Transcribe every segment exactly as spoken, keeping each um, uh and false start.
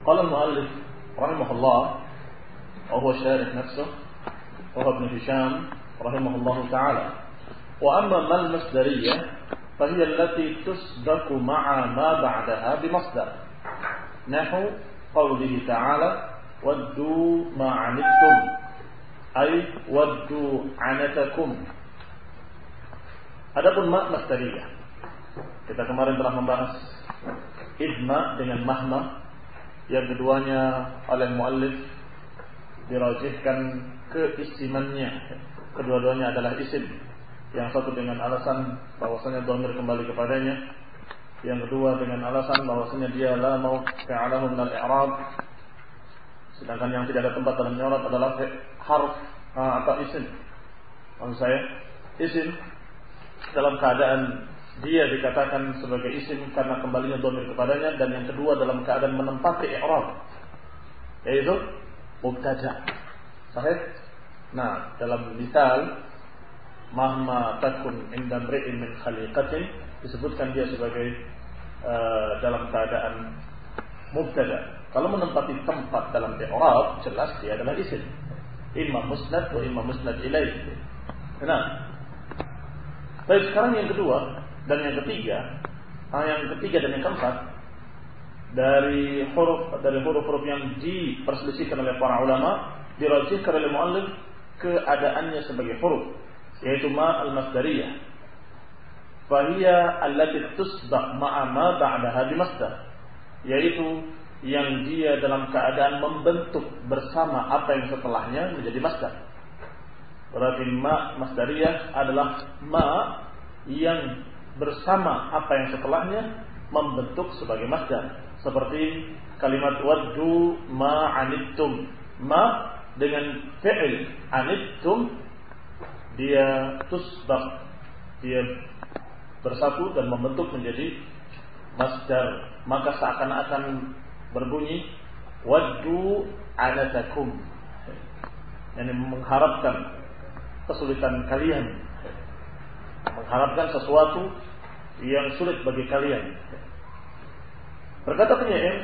قال المؤلف رحمه الله وهو الشارح نفسه وهو ابن هشام رحمه الله تعالى وأما ما المصدرية فهي التي تسبق مع ما بعدها بمصدر نحو قوله تعالى ودوا ما عنتم أي ودوا عنتكم. Adapun ma masdariyah, kita kemarin telah membahas idma dengan mahma, yang keduanya oleh muallif dirajihkan keisimannya. Kedua-duanya adalah isim. Yang satu dengan alasan bahwasanya dhamir kembali kepadanya, yang kedua dengan alasan bahwasanya dia la mawqi'alahu min al-i'rab. Sedangkan yang tidak ada tempat dalam i'rab adalah harf atau isim. Maksud saya, isim dalam keadaan dia dikatakan sebagai isim karena kembalinya dhamir kepadanya, dan yang kedua dalam keadaan menempati i'rab, yaitu mubtada'. Sahih? Nah, dalam misal mahma takun inda mri'in min khaliqatin, disebutkan dia sebagai uh, dalam keadaan mubtada'. Kalau menempati tempat dalam i'rab, jelas dia adalah isim, imma musnad wa imma musnad ilaih. Nah, baik, sekarang yang kedua dan yang ketiga, ah, yang ketiga dan yang keempat dari huruf dari huruf-huruf yang diperselisihkan oleh para ulama, dirajihkan oleh muallif keadaannya sebagai huruf, yaitu ma al-masdariyah. Fahiya allati tusbaq ma'a ma ba'daha bimasdar, yaitu yang dia dalam keadaan membentuk bersama apa yang setelahnya menjadi masdar. Berarti ma masdariyah adalah ma yang bersama apa yang setelahnya membentuk sebagai masdar. Seperti kalimat waddu ma anittum. Ma dengan fi'il anittum, dia tusbaq, dia bersatu dan membentuk menjadi masdar. Maka seakan-akan berbunyi waddu anatakum, yang mengharapkan kesulitan kalian, mengharapkan sesuatu yang sulit bagi kalian. Berkata penyair,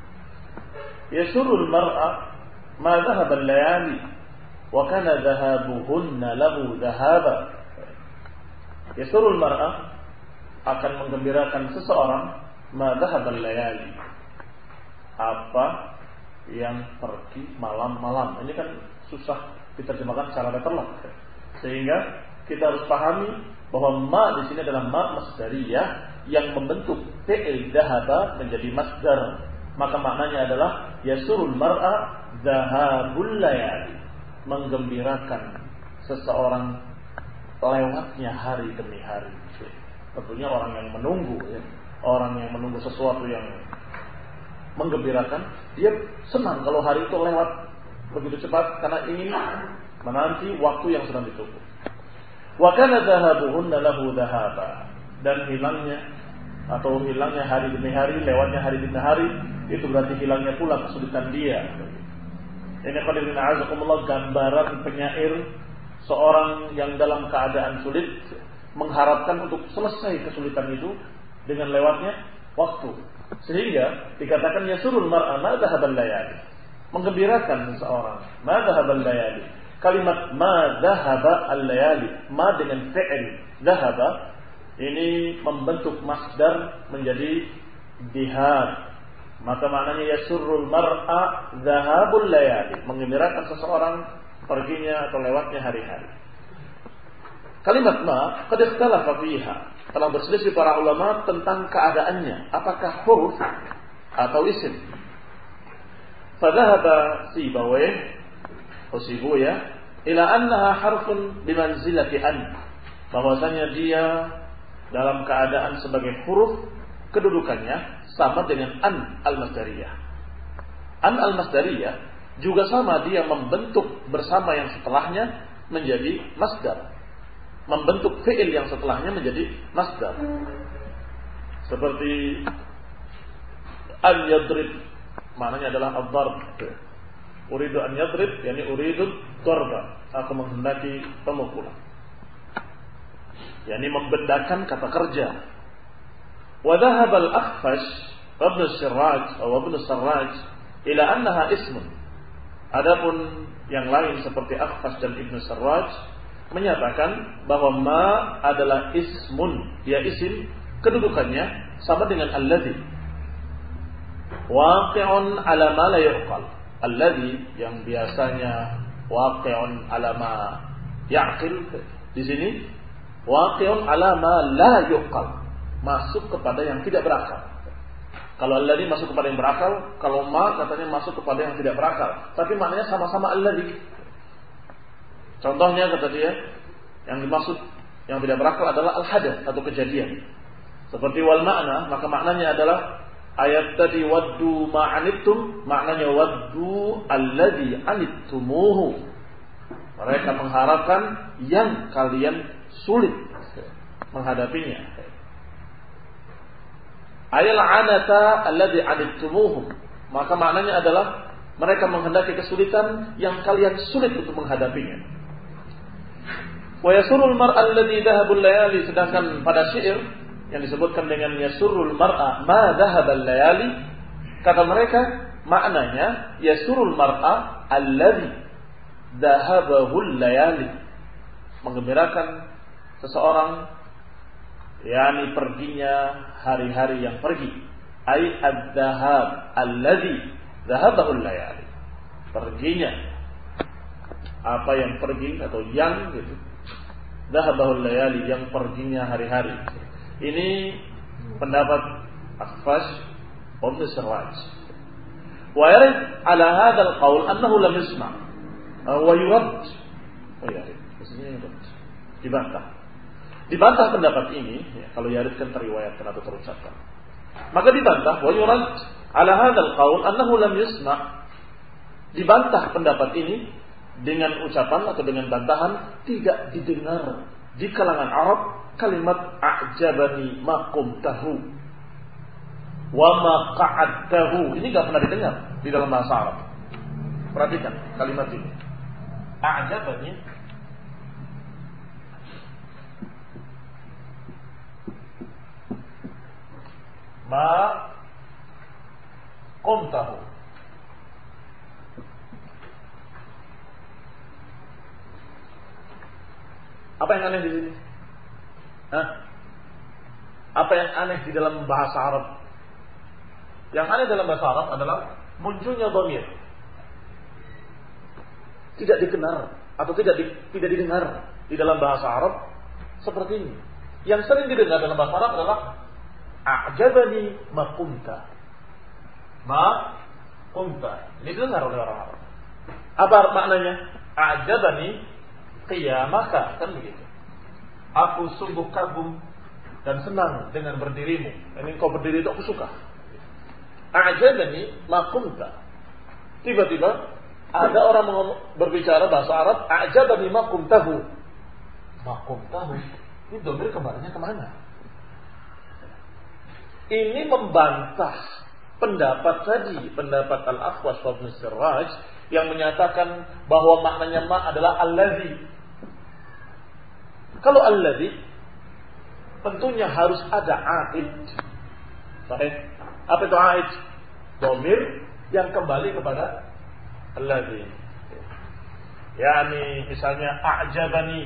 yasurul mar'a ma dhahaba al-layali wa kana dhahabuhunna lahu dhahaba. Yasurul mar'a, akan menggembirakan seseorang, ma dhahaba al-layali, apa yang pergi malam-malam. Ini kan susah diterjemahkan secara letterlock, sehingga kita harus pahami bahwa ma di sini adalah ma masdariyah yang membentuk fi'il dhahaba menjadi masdar. Maka maknanya adalah yasurul mar'a dhahabul layali, menggembirakan seseorang lewatnya hari demi hari. Tentunya orang yang menunggu, ya. Orang yang menunggu sesuatu yang menggembirakan, dia senang kalau hari itu lewat begitu cepat karena ingin menanti waktu yang sedang ditunggu. Wa kana dhahabuhunna lahu dhahaba, dan hilangnya atau hilangnya hari demi hari, lewatnya hari demi hari, itu berarti hilangnya pula kesulitan dia. Ini qadirin a'azakumullah gambaran penyair seorang yang dalam keadaan sulit mengharapkan untuk selesai kesulitan itu dengan lewatnya waktu. Sehingga dikatakan yasurul mar'a ma dhahabal layali, menggembirakan seseorang, ma dhahabal layali. Kalimat ma dhahaba al-layali, ma dengan fi'il dhahaba, ini membentuk masdar menjadi dhihab. Maka maknanya yasurul mar'a dhahabul layali, menggembirakan seseorang perginya atau lewatnya hari-hari. Kalimat ma qad ikhtalafa fiha, telah berselisih para ulama tentang keadaannya, apakah huruf atau isim. Fadhahaba Sibawayh Usibu ya ila annaha harfun bimanzilati an, bahwasanya dia dalam keadaan sebagai huruf, kedudukannya sama dengan an al-masdariyah. An al-masdariyah juga sama, dia membentuk bersama yang setelahnya menjadi masdar, membentuk fi'il yang setelahnya menjadi masdar. Seperti an yadrib, maknanya adalah ad-darb. Uridu an yadrib, yani uridu darba, aku menghendaki pemukulan, yani membedakan kata kerja. Wa dhahaba al-Akhfash Ibn Siraj atau Ibn Siraj ila annaha ismun. Adapun yang lain seperti Akhfash dan Ibnu Sarraj menyatakan bahwa ma adalah ismun, dia isim, kedudukannya sama dengan alladhi. Waqi'un ala ma la yuqal. Alladhi yang biasanya waqi'un ala ma ya'qil, di sini waqi'un ala ma la yuqal, masuk kepada yang tidak berakal. Kalau alladhi masuk kepada yang berakal, kalau ma katanya masuk kepada yang tidak berakal, tapi maknanya sama-sama alladhi. Contohnya kata dia, yang dimaksud yang tidak berakal adalah al-hadath atau kejadian. Seperti wal makna, maka maknanya adalah ayat tadi waddu ma'anittum, maknanya waddu alladhi anittumuhu. Mereka mengharapkan yang kalian sulit menghadapinya. Ayal anata alladhi anittumuhu, maka maknanya adalah mereka menghendaki kesulitan yang kalian sulit untuk menghadapinya. Wa yasurul mar'a alladhi dhahabul layali, sedangkan pada syair yang disebutkan dengan yasurul mar'a ma dhahabal layali, kata mereka maknanya yasurul mar'a alladhi dhahabul layali, menggembirakan seseorang yakni perginya hari-hari yang pergi. Ai ad-dhahab alladhi dhahabul layali, perginya apa yang pergi atau yang gitu. Dhahabul layali, yang perginya hari-hari. Ini pendapat Akhfash wa Ibnu Sarraj. Wa yarid ala hadzal qaul annahu lam yusma' wa yurad. Oh ya, maksudnya yurad. Dibantah. Dibantah pendapat ini, ya, kalau yaridkan teriwayatkan atau terucapkan. Maka dibantah wa yurad ala hadzal qaul annahu lam yusma'. Dibantah pendapat ini dengan ucapan atau dengan bantahan, tidak didengar di kalangan Arab kalimat a'jabani ma qumtahu wa ma qa'adtahu. Ini enggak pernah didengar di dalam bahasa Arab. Perhatikan kalimat ini. A'jabani ma qumtahu. Apa yang aneh di sini? Hah? Apa yang aneh di dalam bahasa Arab? Yang aneh dalam bahasa Arab adalah munculnya dhamir. Tidak dikenal atau tidak di, tidak didengar di dalam bahasa Arab seperti ini. Yang sering didengar dalam bahasa Arab adalah a'jabani ma qumta. Ma qumta. Ini didengar oleh orang Arab. Apa maknanya? A'jabani qiyamaka, kan begitu. Aku sungguh kagum dan senang dengan berdirimu. Ini kau berdiri itu aku suka. A'jabani ma qumta. Tiba-tiba ada orang berbicara bahasa Arab, a'jabani ma qumtahu. Ma qumtahu. Ini dhamir kembalinya kemana? Ini membantah pendapat tadi, pendapat Al-Akhwas wa Ibnu Sarraj yang menyatakan bahwa maknanya ma adalah alladzi. Kalau alladzi tentunya harus ada aid. Sahih? Apa itu aid? Dhamir yang kembali kepada alladzi. Yani misalnya a'jabani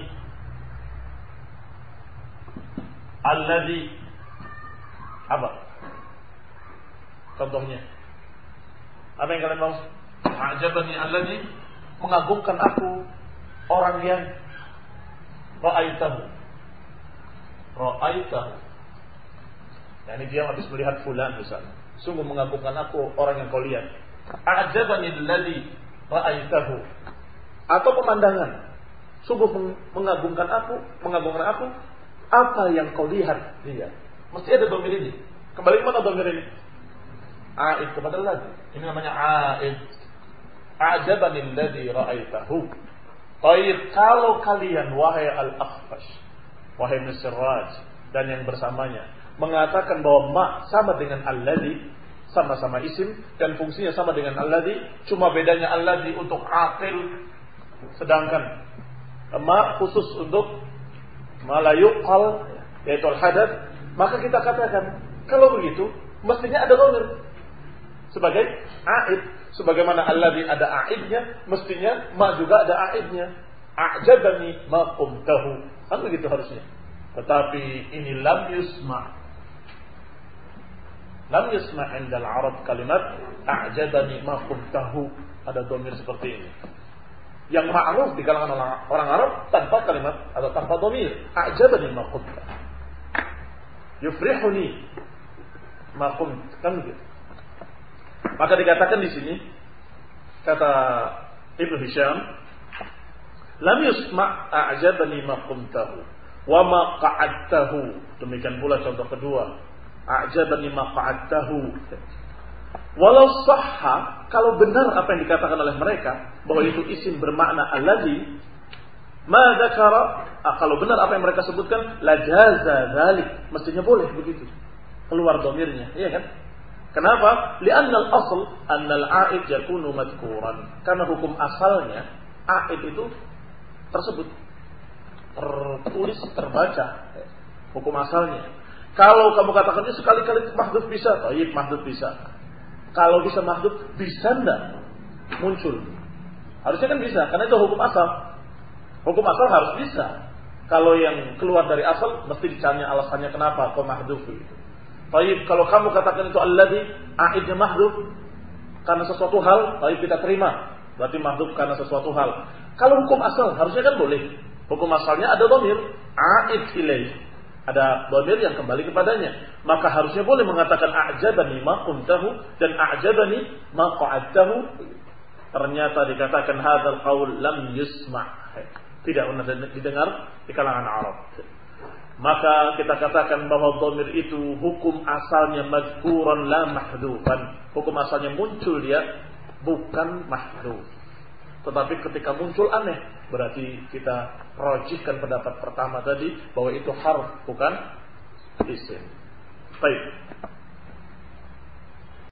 alladzi, apa contohnya? Apa yang kalian mau? A'jabani alladzi, mengagumkan aku orang yang ra'aitahu. Ra'aitahu. Nah, ini dia habis melihat fulan misalnya. Sungguh mengagumkan aku orang yang kau lihat. A'jabani alladzi ra'aitahu. Atau pemandangan. Sungguh mengagumkan aku, mengagumkan aku apa yang kau lihat dia. Mesti ada dhamir ini. Kembali mana dhamir ini? A'id kepada alladzi. Ini namanya a'id. A'jabani alladzi ra'aitahu. Baik, kalau kalian wahai Al-Akhfash, wahai Ibnu Sarraj dan yang bersamanya mengatakan bahwa ma sama dengan alladzi, sama-sama isim dan fungsinya sama dengan alladzi, cuma bedanya alladzi untuk aqil, sedangkan ma khusus untuk ma la yuqal, yaitu al-hadath, maka kita katakan kalau begitu mestinya ada dhamir. sebagai a'id. Sebagaimana alladzi ada a'idnya, mestinya ma juga ada a'idnya. A'jabani ma qumtahu. Kan begitu harusnya. Tetapi ini lam yusma. Lam yusma 'inda al-'arab kalimat a'jabani ma qumtahu. Ada dhamir seperti ini. Yang ma'ruf di kalangan orang, orang Arab tanpa kalimat atau tanpa dhamir. A'jabani ma qumtahu. Yufrihuni ma qumt. Kan begitu. Maka dikatakan di sini kata Ibnu Hisham, lam yusma' a'jabani ma qumtahu wa ma qa'adtahu. Demikian pula contoh kedua, a'jabani ma qa'adtahu. Walau sahha, kalau benar apa yang dikatakan oleh mereka bahwa itu isim bermakna allazi, ma dzakara, kalau benar apa yang mereka sebutkan, la jaza dzalik, mestinya boleh begitu. Keluar dhamirnya, iya kan? Kenapa? Li'anna al-asl anna al-'a'id yakunu madhkuran. Karena hukum asalnya a'id itu tersebut, tertulis, terbaca. Hukum asalnya. Kalau kamu katakan ini sekali-kali mahdhuf bisa, thayyib mahdhuf bisa. Kalau bisa mahdhuf, bisa enggak muncul? Harusnya kan bisa, karena itu hukum asal. Hukum asal harus bisa. Kalau yang keluar dari asal mesti dicari alasannya kenapa kok mahdhuf gitu. Baik, kalau kamu katakan itu alladzi a'idnya mahdhuf karena sesuatu hal, baik kita terima. Berarti mahdhuf karena sesuatu hal. Kalau hukum asal harusnya kan boleh. Hukum asalnya ada dhamir a'id ilaih. Ada dhamir yang kembali kepadanya. Maka harusnya boleh mengatakan a'jabani ma qumtahu dan a'jabani ma qa'adtahu. Ternyata dikatakan hadzal qaul lam yusma'. Tidak pernah didengar di kalangan Arab. Maka kita katakan bahwa dhamir itu hukum asalnya madhkuran la mahdhufan. Hukum asalnya muncul dia, bukan mahdhuf. Tetapi ketika muncul aneh, berarti kita rajihkan pendapat pertama tadi bahwa itu harf bukan isim. Baik.